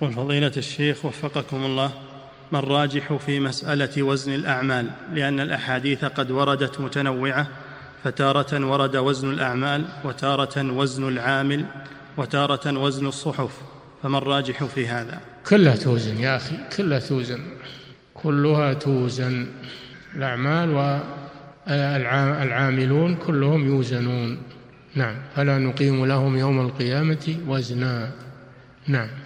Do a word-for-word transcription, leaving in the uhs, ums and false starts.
يقول فضيلة الشيخ وفقكم الله، ما الراجح في مسألة وزن الأعمال؟ لأن الأحاديث قد وردت متنوعة، فتارة ورد وزن الأعمال، وتارة وزن العامل، وتارة وزن الصحف، فما الراجح في هذا؟ كلها توزن يا أخي، كلها توزن، كلها توزن. الأعمال والعاملون كلهم يوزنون. نعم، فلا نقيم لهم يوم القيامة وزنا. نعم.